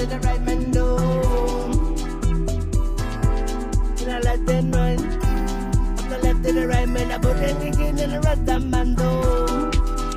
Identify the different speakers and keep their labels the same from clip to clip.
Speaker 1: did the right man do. And I let them run. From the left to the right man, I put everything in the Rasta man do.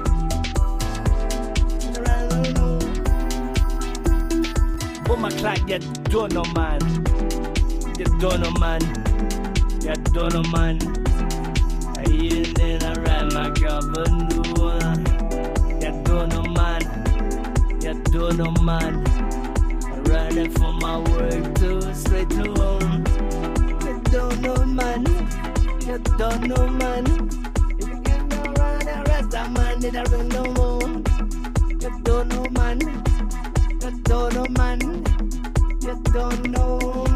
Speaker 1: Boom, my clock, you don't know, man. You don't know, man. You don't know, man. I ain't in a ride, my cabin do. You don't know, man. You don't know, man. I'm riding from my work to straight to home. You don't know, man. You don't know, man. If you get no ride, the rest of man, it don't no more. You don't know, man. You don't know, man. You don't know.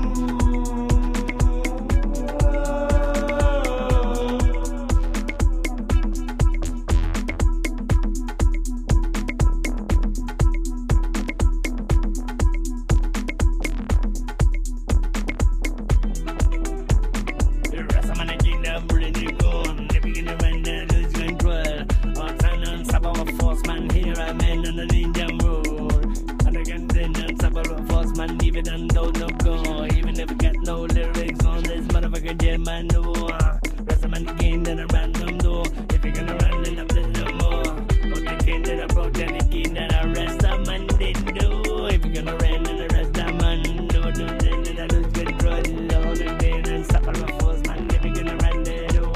Speaker 1: The rest of my kingdom really gone. They begin to run and lose control. All time on top of a force man here, I'm in on the Indian road. And again, then on top of a force man, even and don't no go. Even if we got no lyrics on this motherfucker, yeah, man, no. Rest of my game, then a random door. If you're gonna run, then I'm no more. But the king that I broke, then the king that I rest of man didn't do. If you're gonna run, then the rest of man do. Then I lose control. All the day, and stop of a force man. If you're gonna run, then do.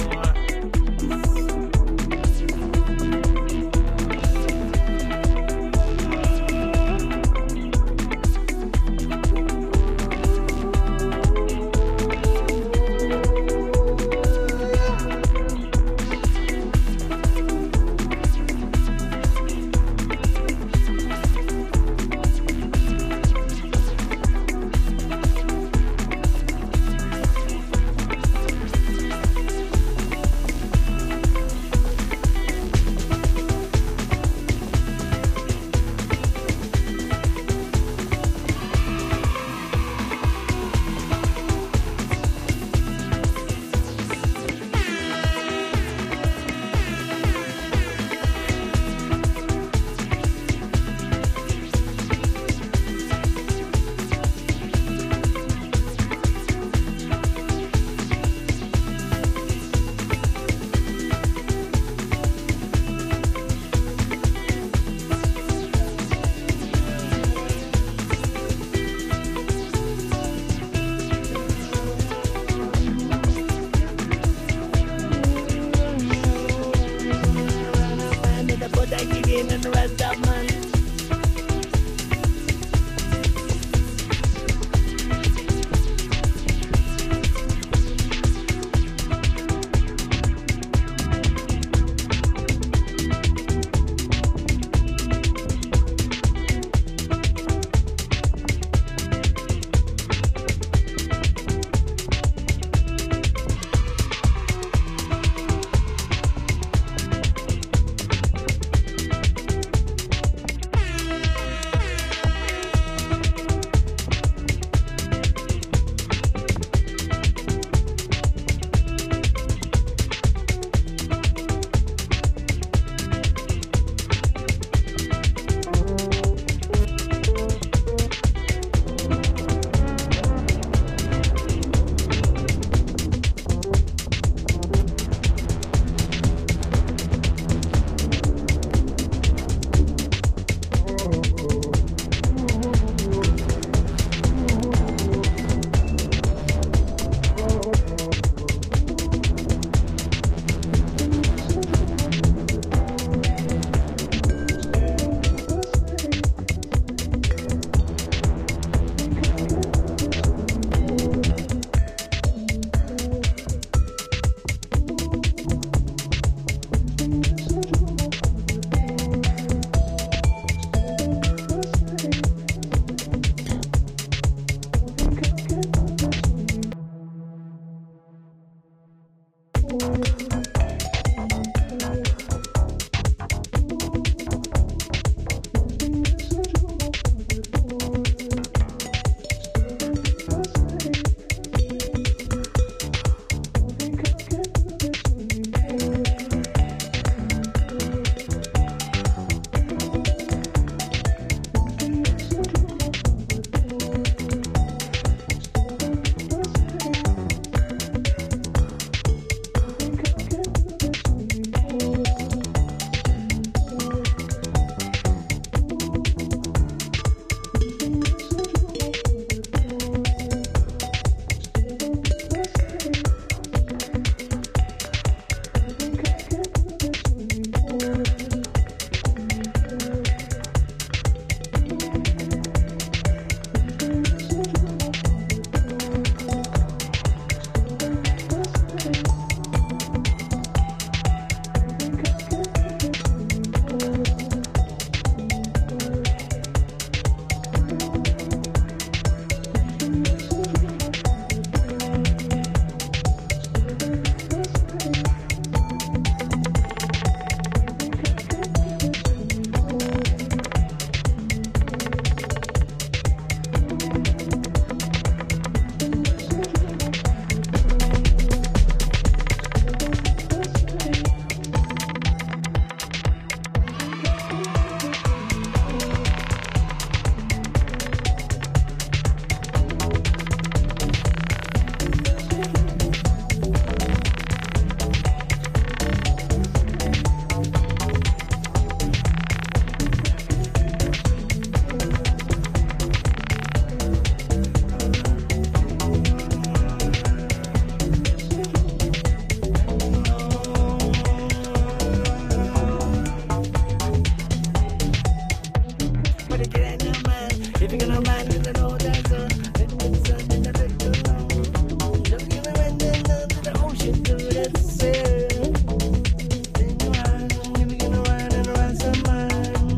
Speaker 1: If you're gonna ride in the know that's a sun in the take too long. Just give me when they know to the ocean, do that sail. Then you ride, if you're gonna ride and ride some man.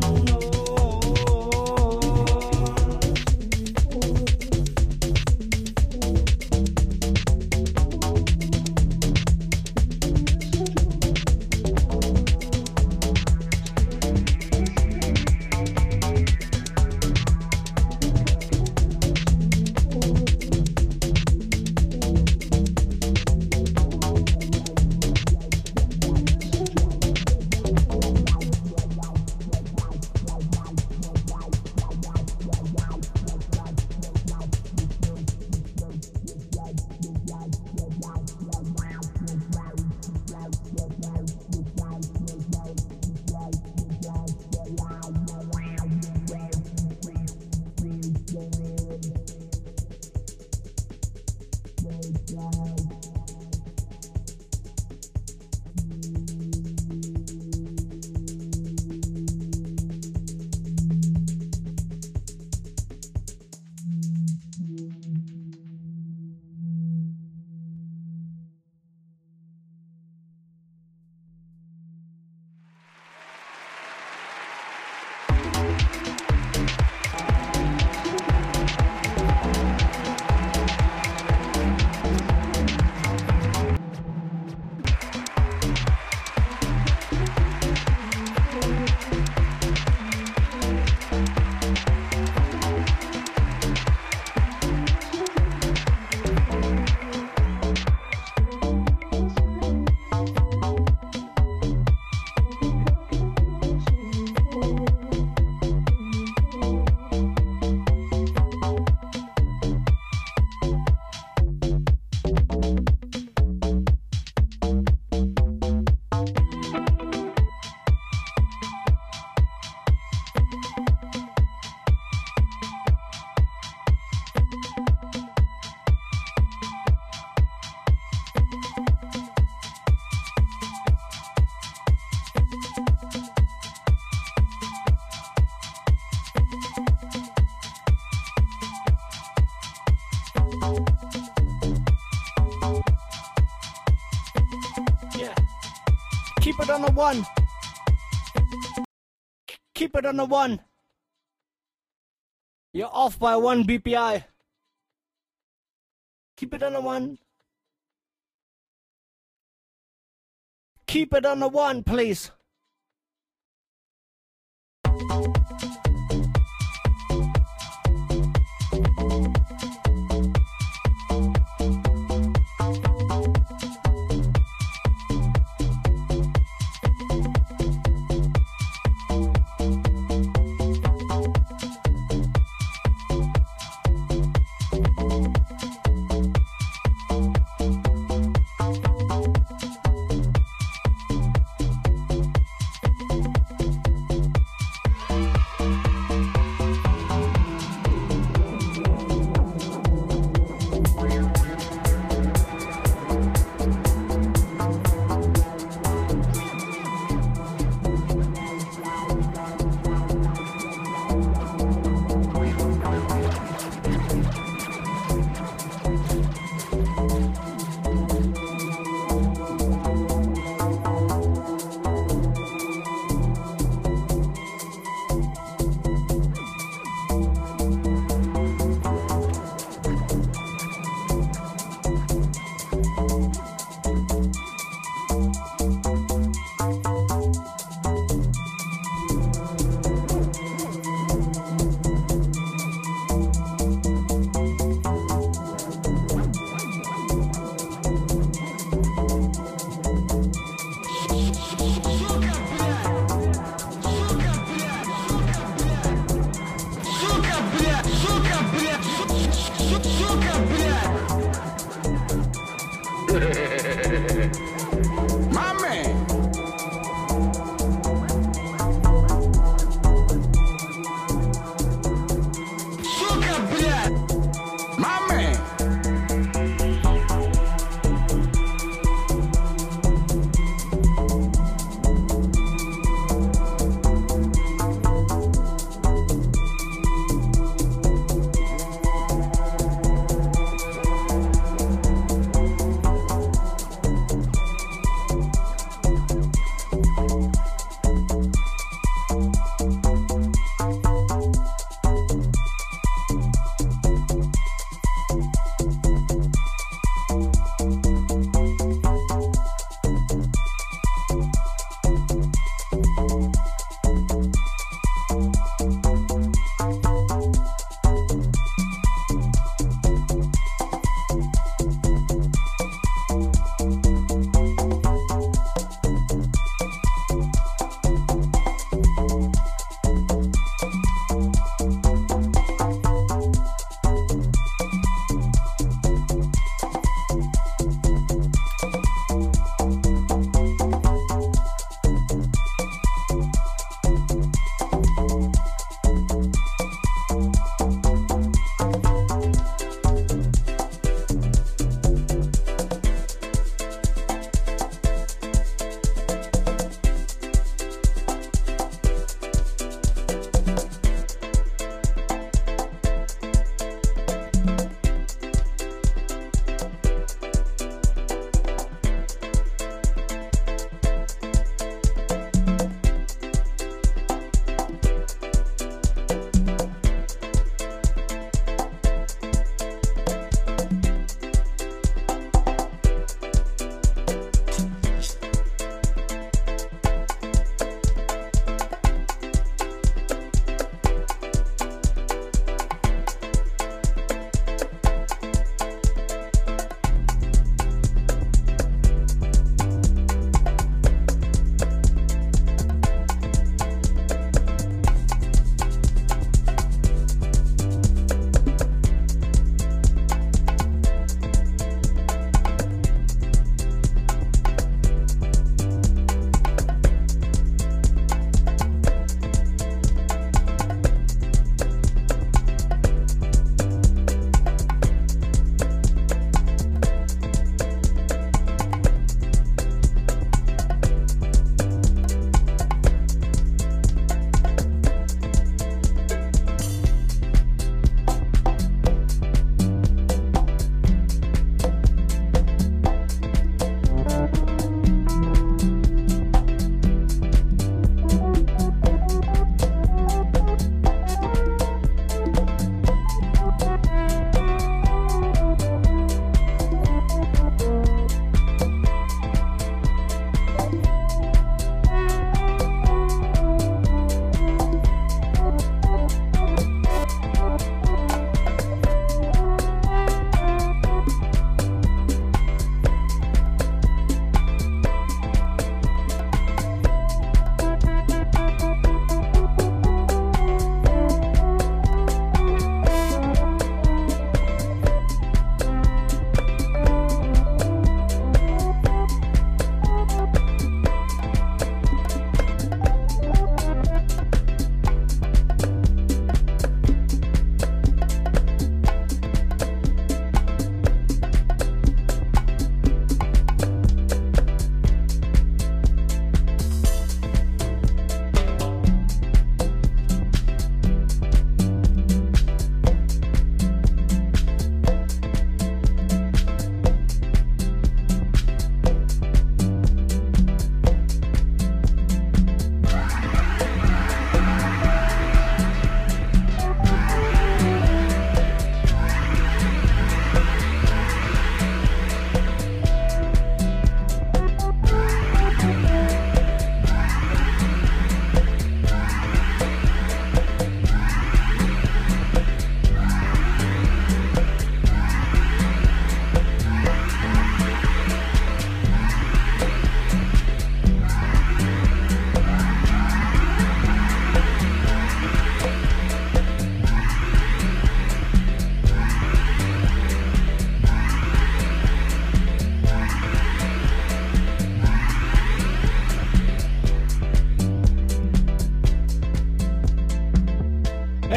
Speaker 1: Keep it on the one. Keep it on the one. You're off by 1 BPI. Keep it on the one. Keep it on the one, please.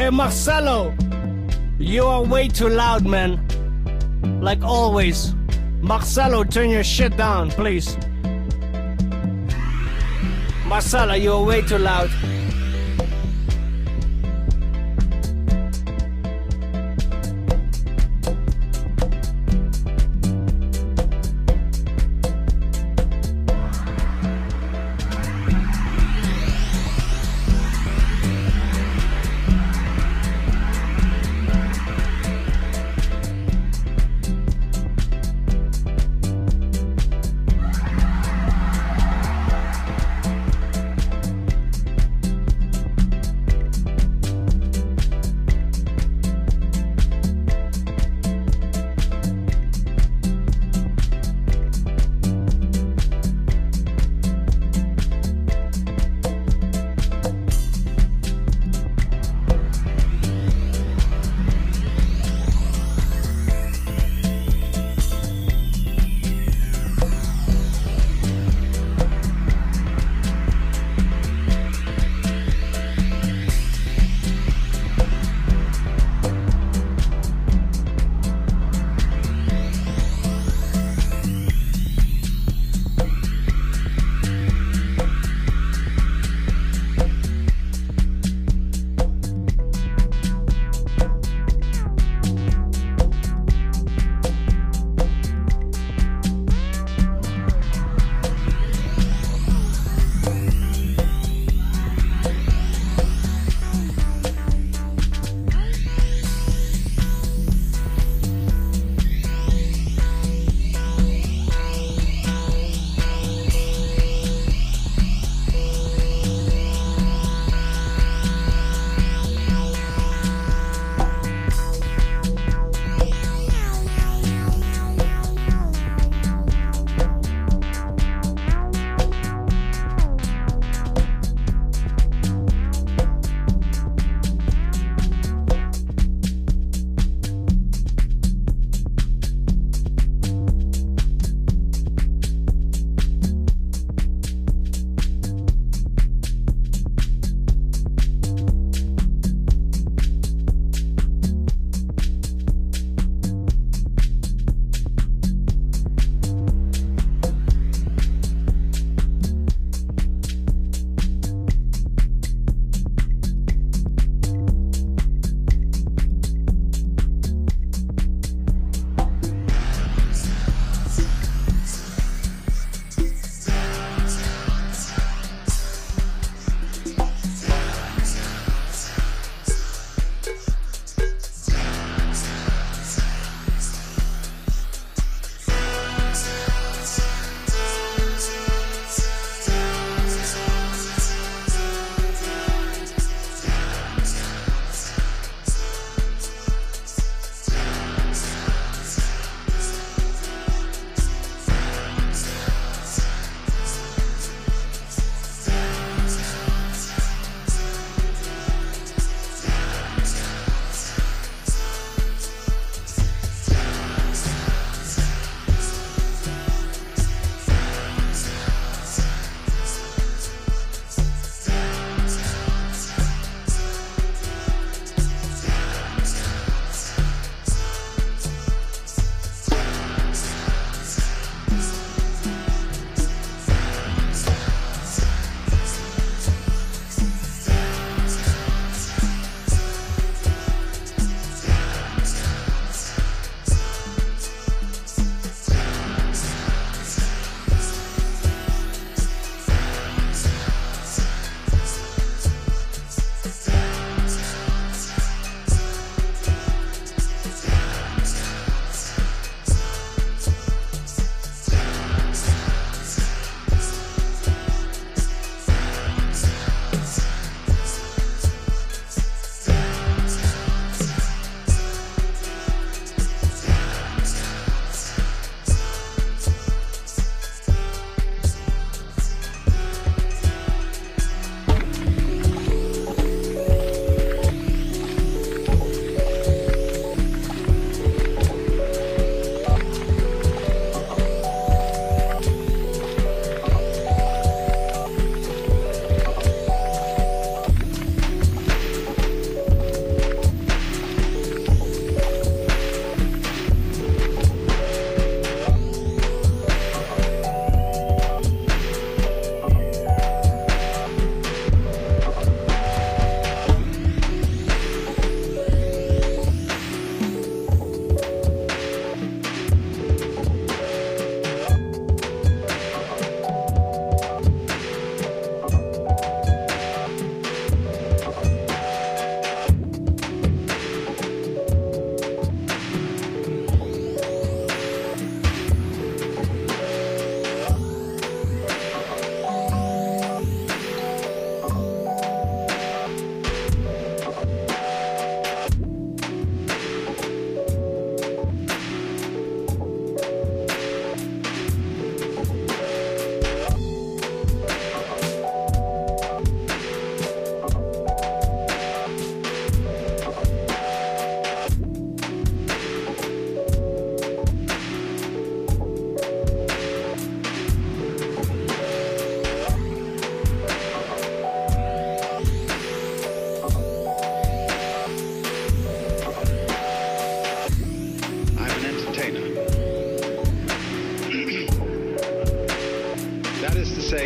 Speaker 1: Hey, Marcelo, you are way too loud, man. Like always. Marcelo, turn your shit down, please. Marcelo, you are way too loud.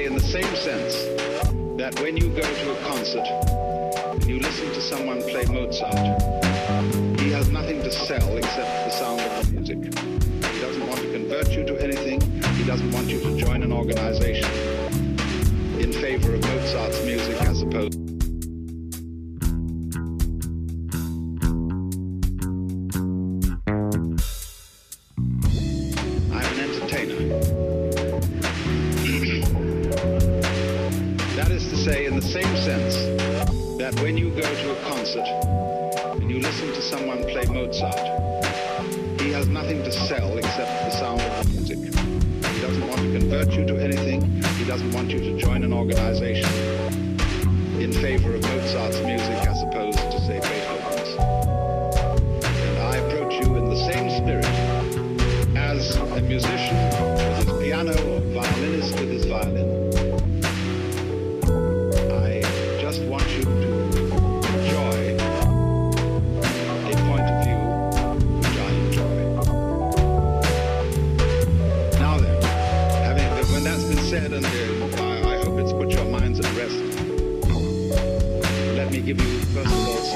Speaker 2: in the same sense that when you go to a concert and you listen to someone play Mozart, he has nothing to sell except the sound of the music. He doesn't want to convert you to anything. He doesn't want you to join an organization in favor of Mozart's music as opposed. I'm an entertainer. That is to say, in the same sense that when you go to a concert and you listen to someone play Mozart, he has nothing to sell except the sound of the music. He doesn't want to convert you to anything. He doesn't want you to join an organization in favor of Mozart's music as opposed to, say, Beethoven's. And I approach you in the same spirit as a musician with his piano or violinist with his violin. I just want you to enjoy a point of view which I enjoy. Now then, when that's been said, and I hope it's put your minds at rest, let me give you, first of all,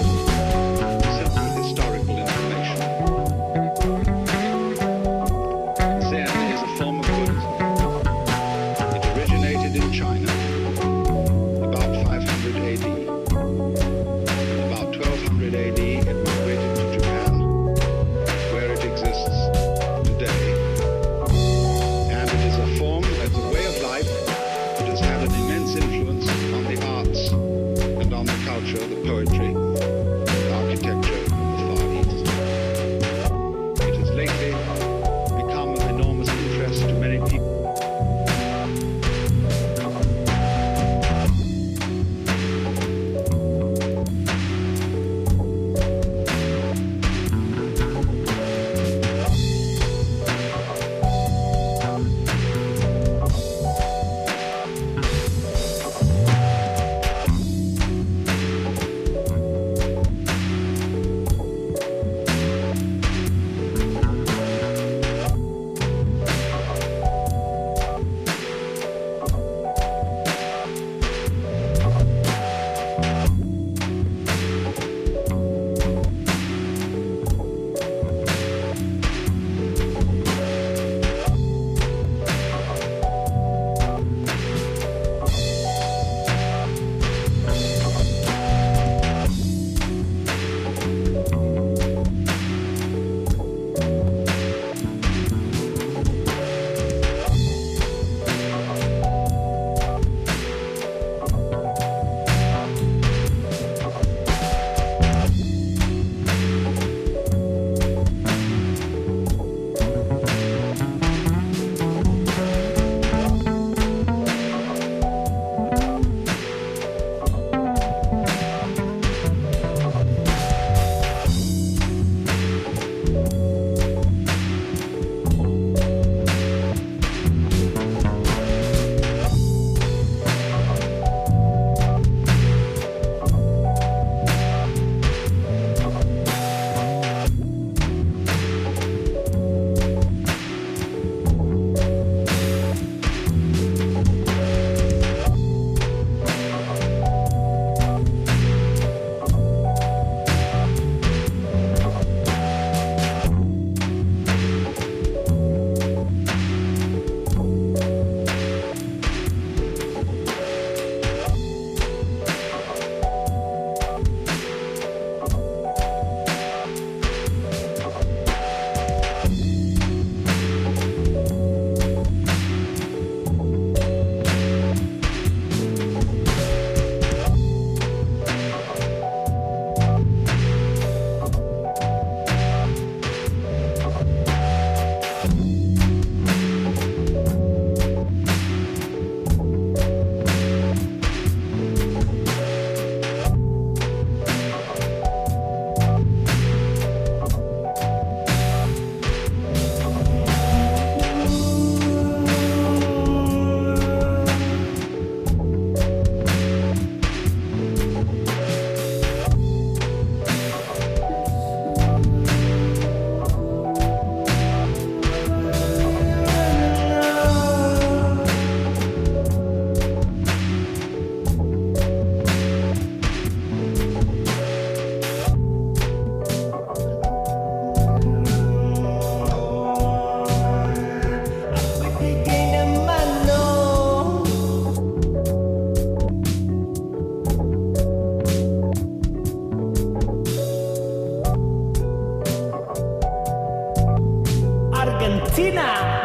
Speaker 1: Argentina.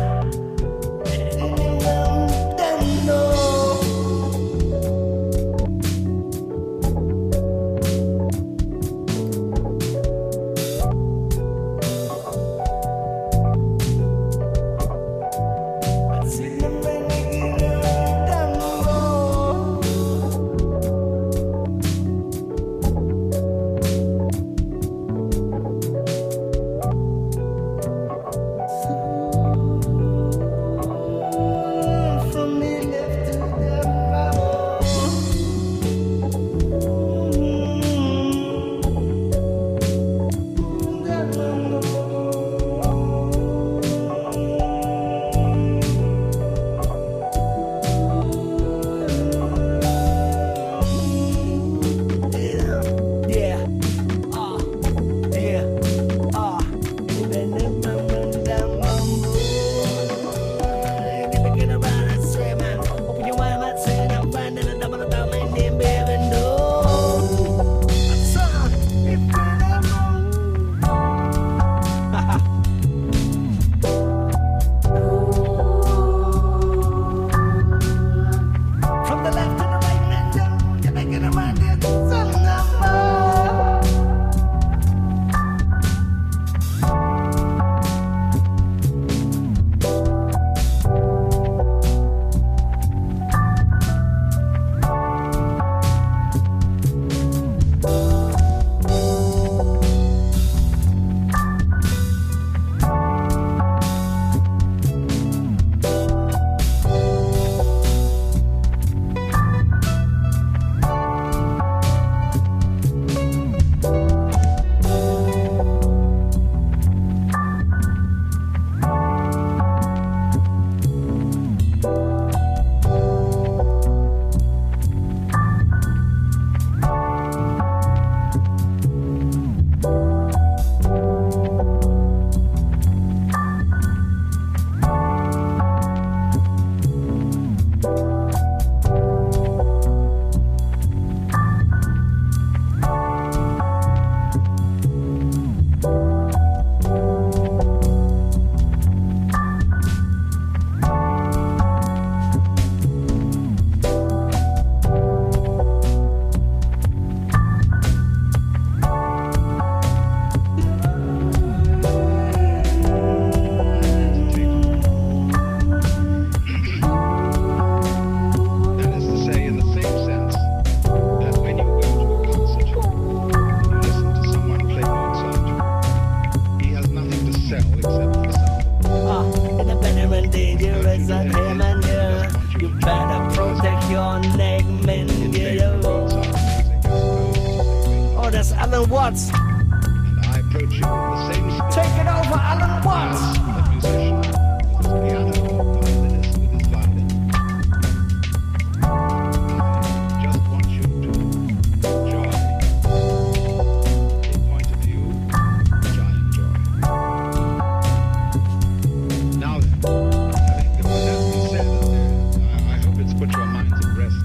Speaker 1: Alan Watts.
Speaker 2: And I approach you with the same spirit.
Speaker 1: Take it over, Alan Watts.
Speaker 2: A musician with his piano, a violinist with his violin. I just want you to enjoy a point of view which I enjoy. Now then, having what has been said, I hope it's put your minds at rest.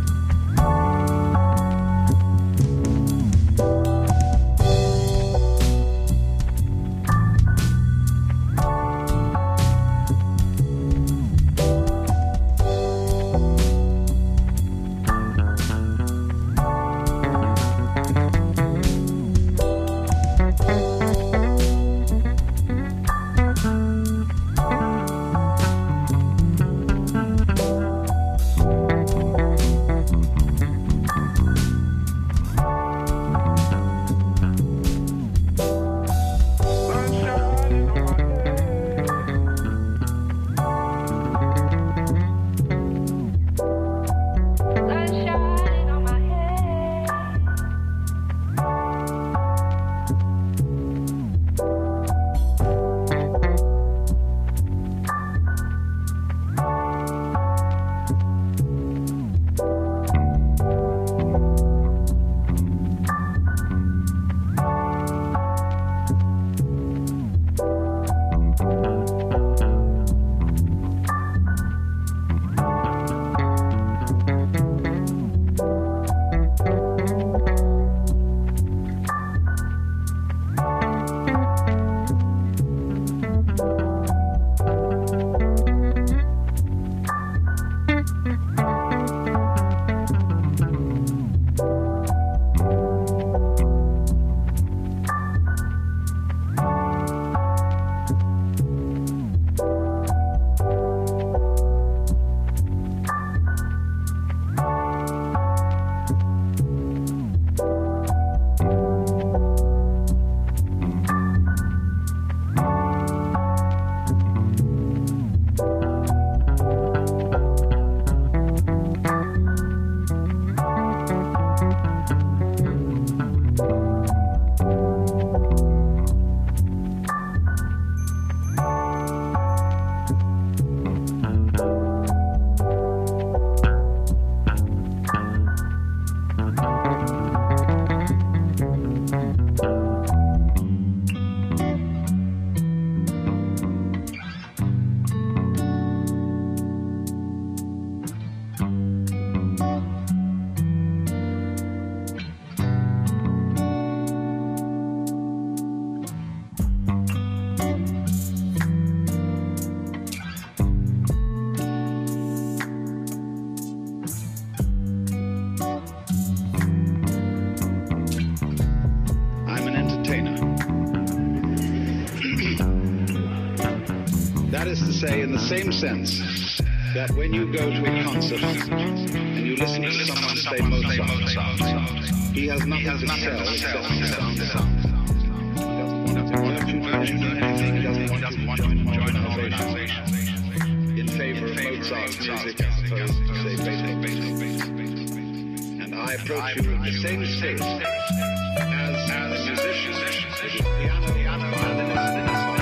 Speaker 2: That is to say, in the same sense that when you go to a concert and you listen to someone play Mozart, he has nothing to sell except the sound. He doesn't want to merchandise anything. He doesn't want to join an organization in favor of Mozart's music as opposed to, say, Beethoven. And I approach you in the same spirit as a musician with his piano, violinist,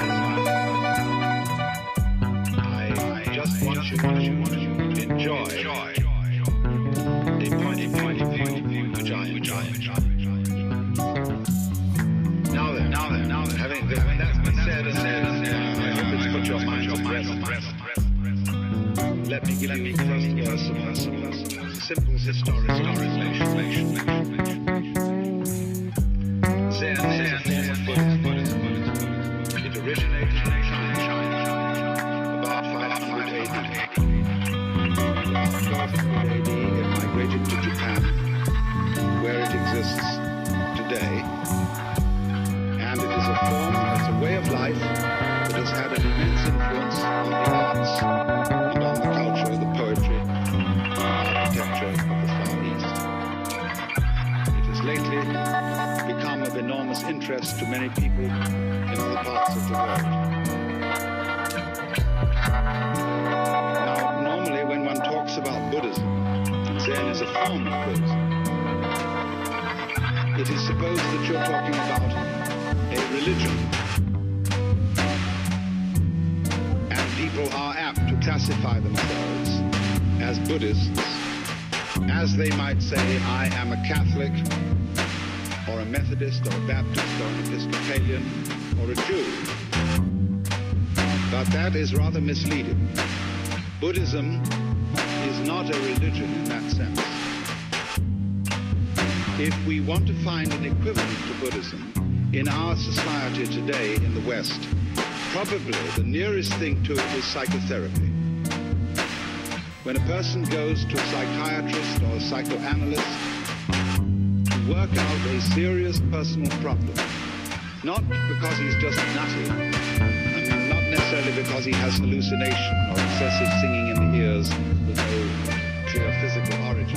Speaker 2: I just want you to enjoy a point of view which I enjoy. Now then, having when that's been said and let's put your mind at rest. Let me give you first some simple historical information. Zen is a form of Buddhism. It originated in China about 500 AD. About 1200 AD, it migrated to Japan, where it exists today. And it is a form, it's a way of life that has had an immense influence on the arts and on the culture, the poetry, architecture of the Far East. It has lately become of enormous interest to many people in other parts of the world. Now, normally when one talks about Buddhism, Zen is a form of Buddhism. It is supposed that you're talking about a religion. And people are apt to classify themselves as Buddhists, as they might say, I am a Catholic, or a Methodist, or a Baptist, or an Episcopalian, or a Jew. But that is rather misleading. Buddhism is not a religion in that sense. If we want to find an equivalent to Buddhism in our society today in the West, probably the nearest thing to it is psychotherapy. When a person goes to a psychiatrist or a psychoanalyst to work out a serious personal problem, not because he's just nutty, not necessarily because he has hallucination or excessive singing in the ears with no clear physical origin.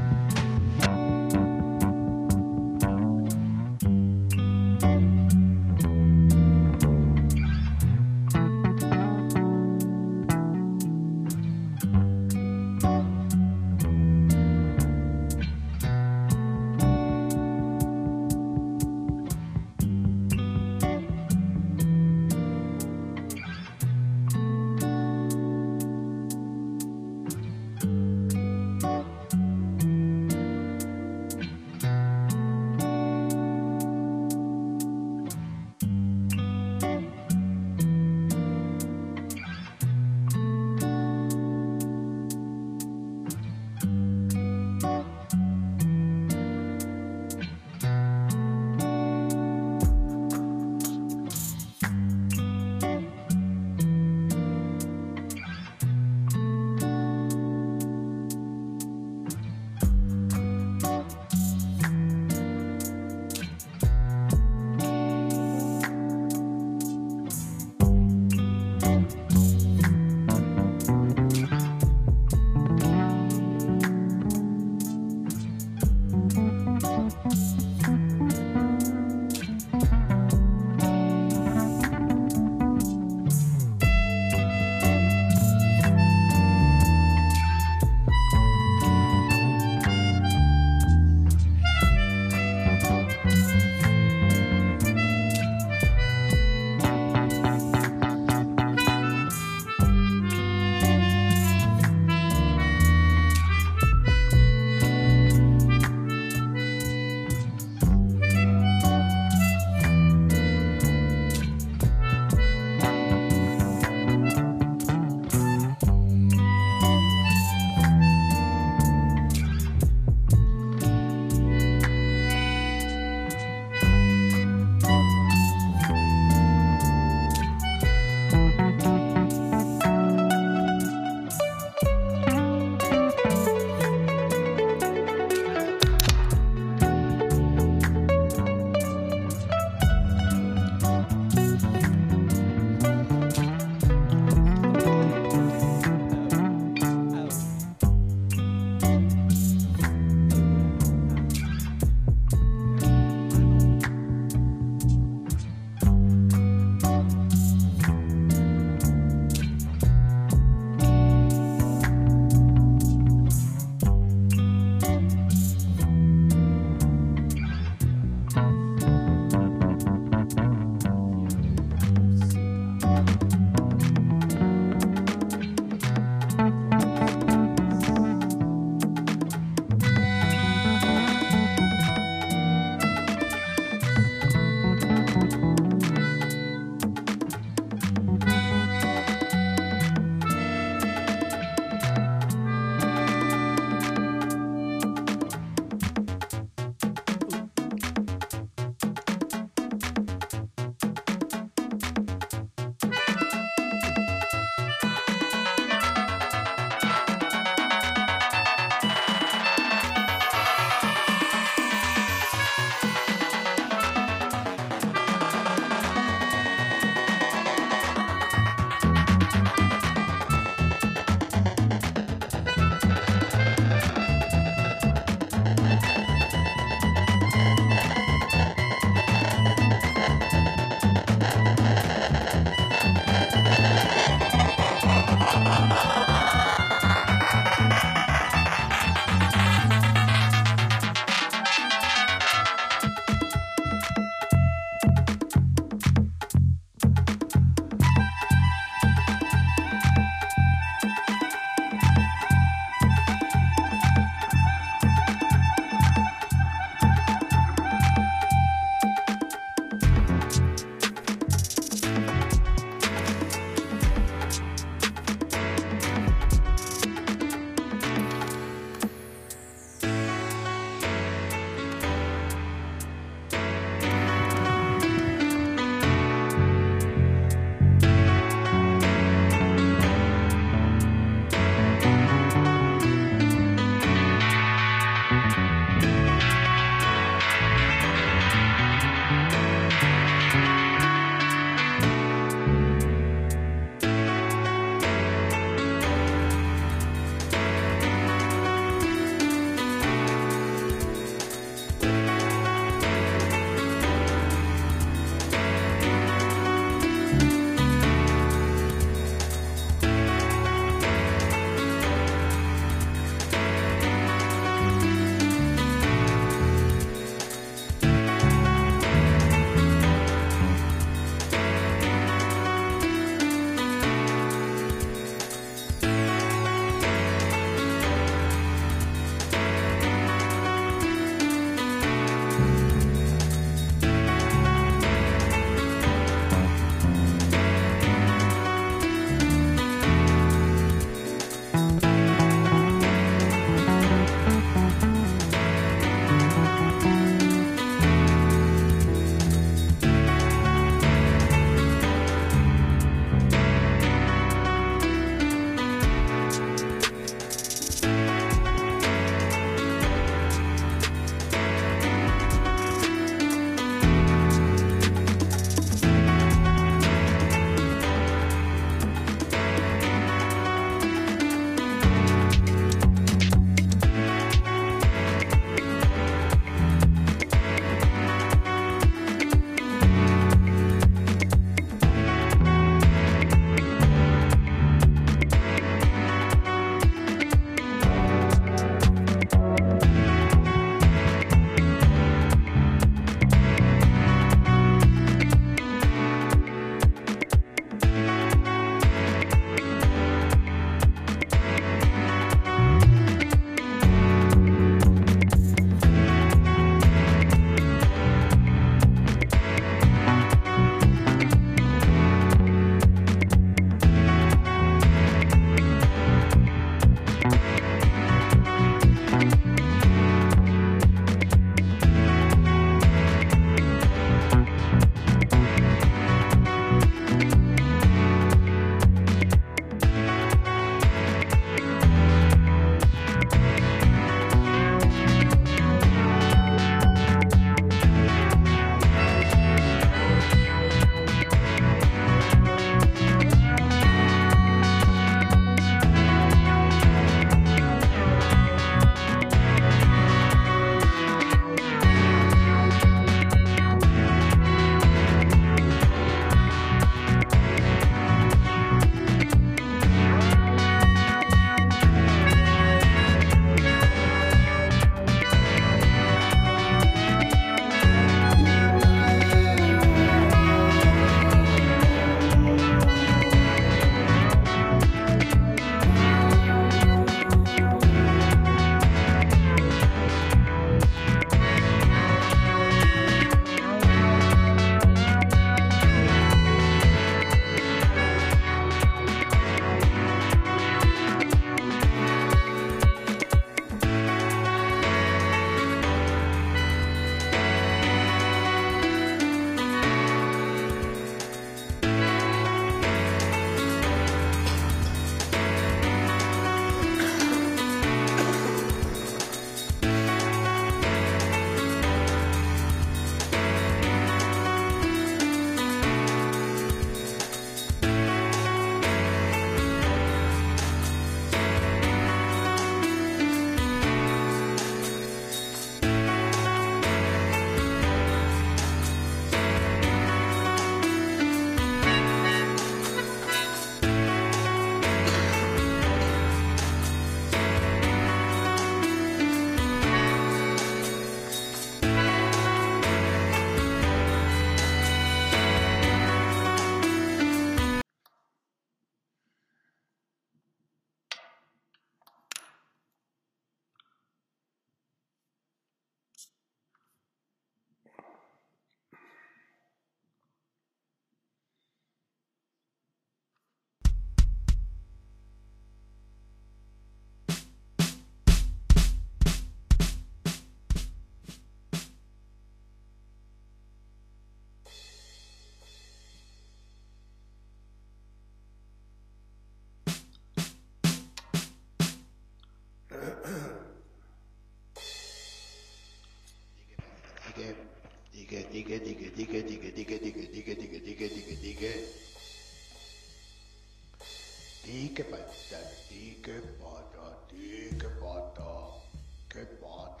Speaker 3: che bada, che bada, che bada, che bada.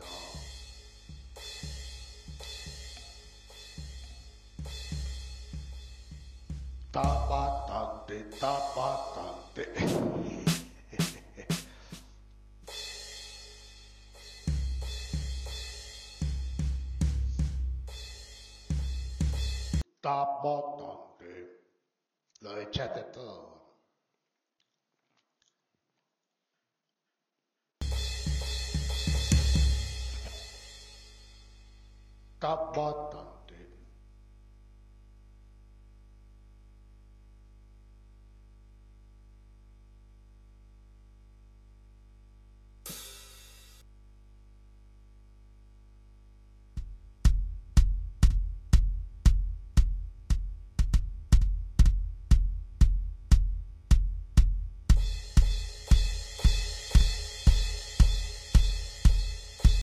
Speaker 3: Tapatante, tapatante. Tapatante. Lo echate todo. Tapatante.